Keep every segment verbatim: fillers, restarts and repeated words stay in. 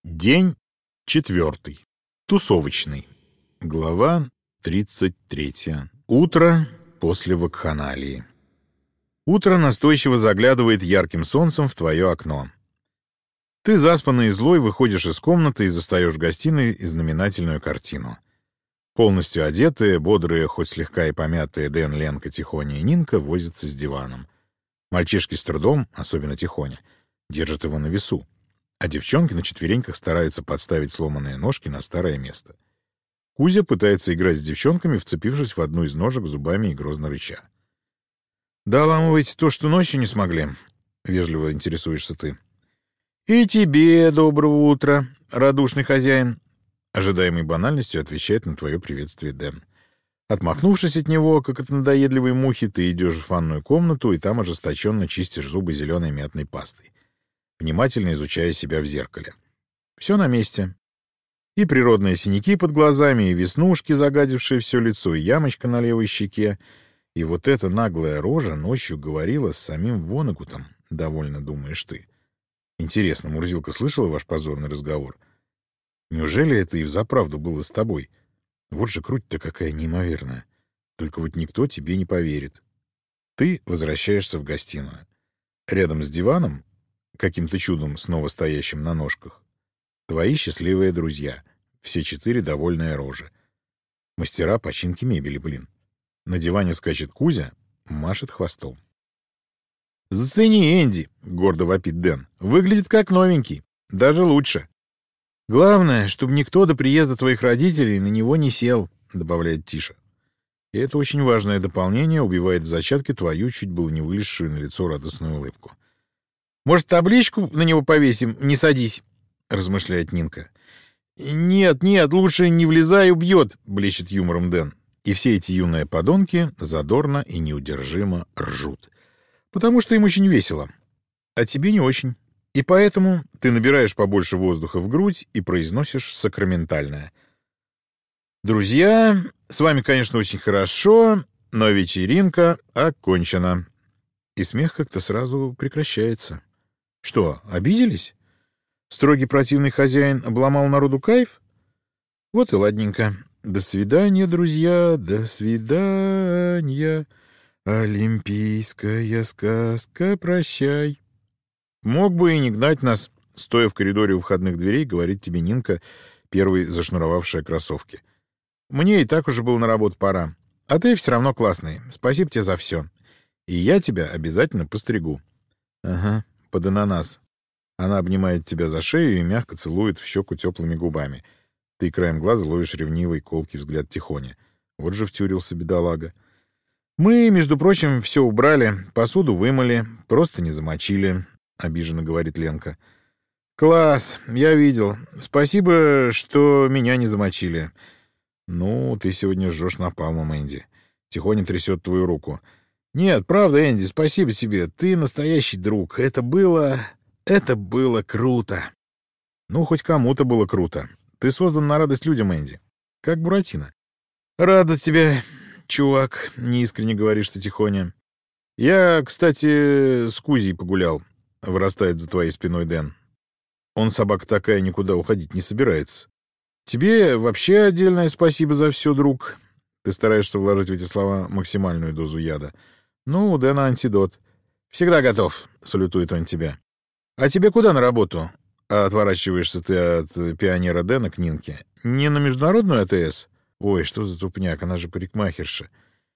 День четвертый. Тусовочный. Глава тридцать третья. Утро после вакханалии. Утро настойчиво заглядывает ярким солнцем в твое окно. Ты, заспанный и злой, выходишь из комнаты и застаешь в гостиной знаменательную картину. Полностью одетые, бодрые, хоть слегка и помятые Дэн, Ленка, Тихоня и Нинка возятся с диваном. Мальчишки с трудом, особенно Тихоня, держат его на весу, а девчонки на четвереньках стараются подставить сломанные ножки на старое место. Кузя пытается играть с девчонками, вцепившись в одну из ножек зубами и грозно рыча. «Доламываете то, что ночью не смогли?» — вежливо интересуешься ты. «И тебе доброго утра, радушный хозяин», — ожидаемой банальностью отвечает на твое приветствие Дэн. Отмахнувшись от него, как от надоедливой мухи, ты идешь в ванную комнату и там ожесточенно чистишь зубы зеленой мятной пастой, внимательно изучая себя в зеркале. Все на месте. И природные синяки под глазами, и веснушки, загадившие все лицо, и ямочка на левой щеке. И вот эта наглая рожа ночью говорила с самим Вонегутом, довольно думаешь ты. Интересно, Мурзилка слышала ваш позорный разговор? Неужели это и взаправду было с тобой? Вот же круть-то какая неимоверная. Только вот никто тебе не поверит. Ты возвращаешься в гостиную. Рядом с диваном, каким-то чудом снова стоящим на ножках, твои счастливые друзья, все четыре довольные рожи. Мастера починки мебели, блин. На диване скачет Кузя, машет хвостом. «Зацени, Энди!» — гордо вопит Дэн. «Выглядит как новенький. Даже лучше. Главное, чтобы никто до приезда твоих родителей на него не сел», — добавляет Тиша. И это очень важное дополнение убивает в зачатке твою чуть было не вылезшую на лицо радостную улыбку. «Может, табличку на него повесим? Не садись», — размышляет Нинка. «Нет, нет, лучше не влезай, убьет», — блещет юмором Дэн. И все эти юные подонки задорно и неудержимо ржут. Потому что им очень весело. А тебе не очень. И поэтому ты набираешь побольше воздуха в грудь и произносишь сакраментальное. «Друзья, с вами, конечно, очень хорошо, но вечеринка окончена». И смех как-то сразу прекращается. Что, обиделись? Строгий противный хозяин обломал народу кайф? Вот и ладненько. До свидания, друзья, до свидания. Олимпийская сказка, прощай. Мог бы и не гнать нас, стоя в коридоре у входных дверей, говорит тебе Нинка, первой зашнуровавшая кроссовки. Мне и так уже было на работу пора. А ты все равно классный. Спасибо тебе за все. И я тебя обязательно постригу. Ага, под ананас. Она обнимает тебя за шею и мягко целует в щеку теплыми губами. Ты краем глаза ловишь ревнивый колкий взгляд Тихони. Вот же втюрился бедолага. Мы, между прочим, все убрали, посуду вымыли, просто не замочили, — обиженно говорит Ленка. «Класс, я видел. Спасибо, что меня не замочили». «Ну, ты сегодня жжешь напалмом, Энди». Тихоня трясет твою руку. «Нет, правда, Энди, спасибо тебе. Ты настоящий друг. Это было... это было круто». «Ну, хоть кому-то было круто. Ты создан на радость людям, Энди. Как Буратино». «Рада тебе, чувак», — неискренне говоришь ты, Тихоня. «Я, кстати, с Кузей погулял», — вырастает за твоей спиной Дэн. «Он, собака такая, никуда уходить не собирается. Тебе вообще отдельное спасибо за все, друг». Ты стараешься вложить в эти слова максимальную дозу яда. «Ну, у Дэна антидот». «Всегда готов», — салютует он тебя. «А тебе куда на работу?» А отворачиваешься ты от пионера Дэна к Нинке. «Не на международную АТС?» «Ой, что за тупняк, она же парикмахерша».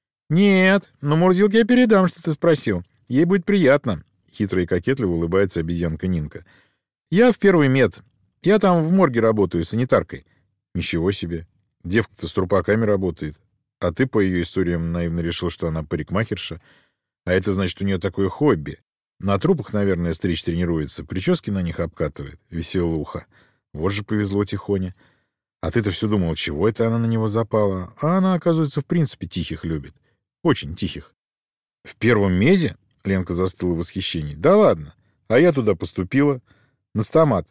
«Нет, но Мурзилке я передам, что ты спросил. Ей будет приятно», — хитро и кокетливо улыбается обезьянка Нинка. «Я в первый мед. Я там в морге работаю санитаркой». «Ничего себе. Девка-то с трупаками работает. А ты по ее историям наивно решил, что она парикмахерша. А это значит, у нее такое хобби. На трупах, наверное, стричь тренируется, прически на них обкатывает. Веселуха. Вот же повезло Тихоне. А ты-то все думал, чего это она на него запала? А она, оказывается, в принципе тихих любит. Очень тихих». «В первом меде?» — Ленка застыла в восхищении. «Да ладно. А я туда поступила. На стомат.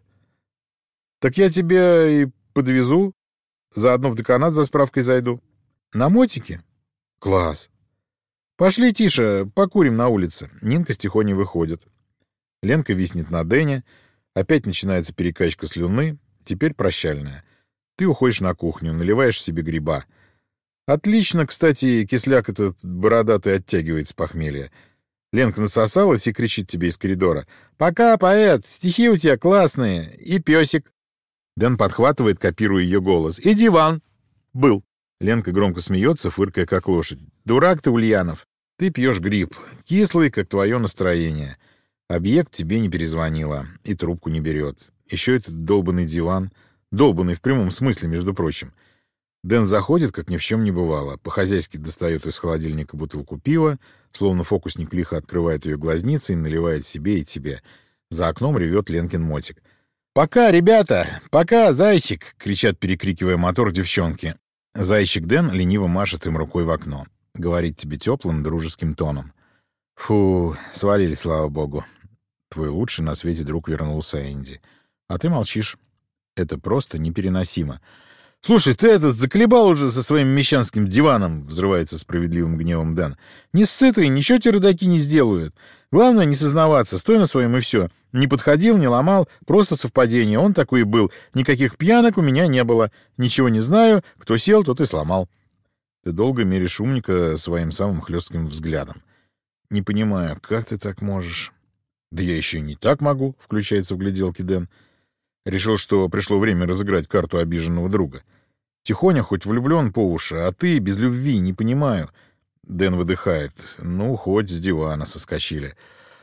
Так я тебя и подвезу. Заодно в деканат за справкой зайду. На мотике? Класс. Пошли, Тиша, покурим на улице». Нинка с Тихоней выходит. Ленка виснет на Дэне. Опять начинается перекачка слюны. Теперь прощальная. Ты уходишь на кухню, наливаешь себе гриба. Отлично, кстати, кисляк этот бородатый оттягивает с похмелья. Ленка насосалась и кричит тебе из коридора: «Пока, поэт, стихи у тебя классные, и песик». Дэн подхватывает, копируя ее голос: «И диван был». Ленка громко смеется, фыркая как лошадь: «Дурак ты, Ульянов, ты пьешь гриб, кислый, как твое настроение. Объект тебе не перезвонила и трубку не берет. Еще этот долбанный диван, долбанный в прямом смысле, между прочим». Дэн заходит, как ни в чем не бывало. По-хозяйски достает из холодильника бутылку пива, словно фокусник лихо открывает ее глазницы и наливает себе и тебе. За окном ревет Ленкин мотик. «Пока, ребята! Пока, зайчик!» — кричат, перекрикивая мотор, девчонки. Зайчик Дэн лениво машет им рукой в окно. Говорит тебе теплым, дружеским тоном: «Фу, свалили, слава богу. Твой лучший на свете друг вернулся, Энди. А ты молчишь. Это просто непереносимо». «Слушай, ты этот заколебал уже со своим мещанским диваном!» — взрывается справедливым гневом Дэн. «Не сытый, ничего те родаки не сделают. Главное не сознаваться, стой на своем и все. Не подходил, не ломал, просто совпадение. Он такой и был. Никаких пьянок у меня не было. Ничего не знаю. Кто сел, тот и сломал». Ты долго меришь умника своим самым хлестким взглядом. «Не понимаю, как ты так можешь?» «Да я еще и не так могу», — включается в гляделки Дэн. Решил, что пришло время разыграть карту обиженного друга. Тихоня хоть влюблен по уши, а ты без любви, не понимаю. Дэн выдыхает. «Ну, хоть с дивана соскочили».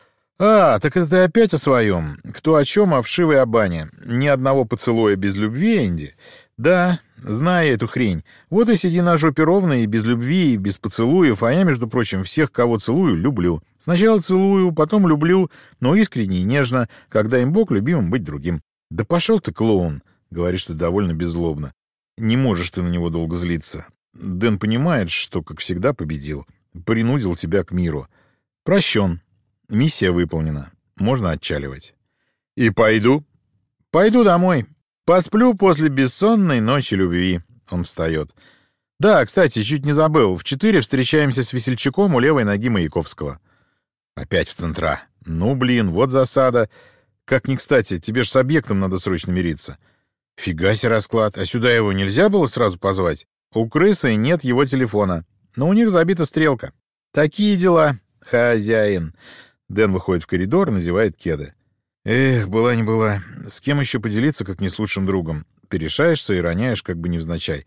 «А, так это ты опять о своем. Кто о чем, а вшивой о бане. Ни одного поцелуя без любви, Энди?» «Да, знаю эту хрень. Вот и сиди на жопе ровно и без любви, и без поцелуев, а я, между прочим, всех, кого целую, люблю. Сначала целую, потом люблю, но искренне и нежно, когда им Бог любимым быть другим». «Да пошел ты, клоун», — говоришь ты довольно беззлобно. Не можешь ты на него долго злиться. Дэн понимает, что, как всегда, победил. Принудил тебя к миру. Прощен. Миссия выполнена. Можно отчаливать. «И пойду?» «Пойду домой. Посплю после бессонной ночи любви». Он встает. «Да, кстати, чуть не забыл. В четыре встречаемся с весельчаком у левой ноги Маяковского». Опять в центра. Ну, блин, вот засада. Как ни кстати, тебе ж с объектом надо срочно мириться. Фига себе расклад. А сюда его нельзя было сразу позвать? У крысы нет его телефона. Но у них забита стрелка. Такие дела, хозяин. Дэн выходит в коридор, надевает кеды. Эх, была не была. С кем еще поделиться, как не с лучшим другом? Ты решаешься и роняешь, как бы невзначай.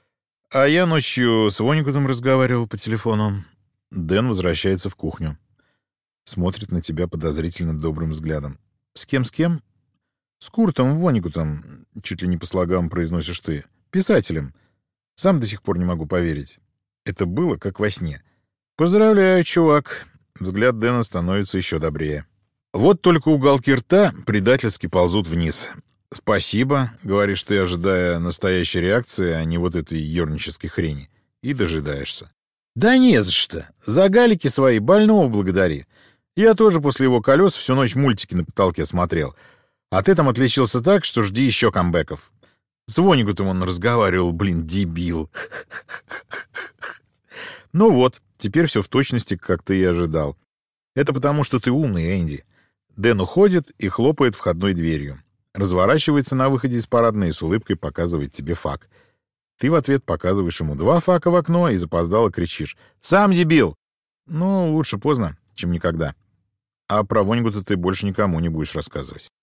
А я ночью с Воникутом разговаривал по телефону. Дэн возвращается в кухню. Смотрит на тебя подозрительно добрым взглядом. «С кем, с кем?» «С Куртом Воникутом», — чуть ли не по слогам произносишь ты. «Писателем. Сам до сих пор не могу поверить. Это было как во сне». «Поздравляю, чувак». Взгляд Дэна становится еще добрее. Вот только уголки рта предательски ползут вниз. «Спасибо», — говоришь ты, ожидая настоящей реакции, а не вот этой ернической хрени. И дожидаешься. «Да не за что. За галики свои больного благодари. Я тоже после его колес всю ночь мультики на потолке смотрел. А ты там отличился так, что жди еще камбэков». С Воникутом он разговаривал, блин, дебил. Ну вот, теперь все в точности, как ты и ожидал. Это потому, что ты умный, Энди. Дэн уходит и хлопает входной дверью. Разворачивается на выходе из парадной и с улыбкой показывает тебе фак. Ты в ответ показываешь ему два фака в окно и запоздало кричишь: «Сам дебил!» Ну, лучше поздно, чем никогда. А про Воникута ты больше никому не будешь рассказывать.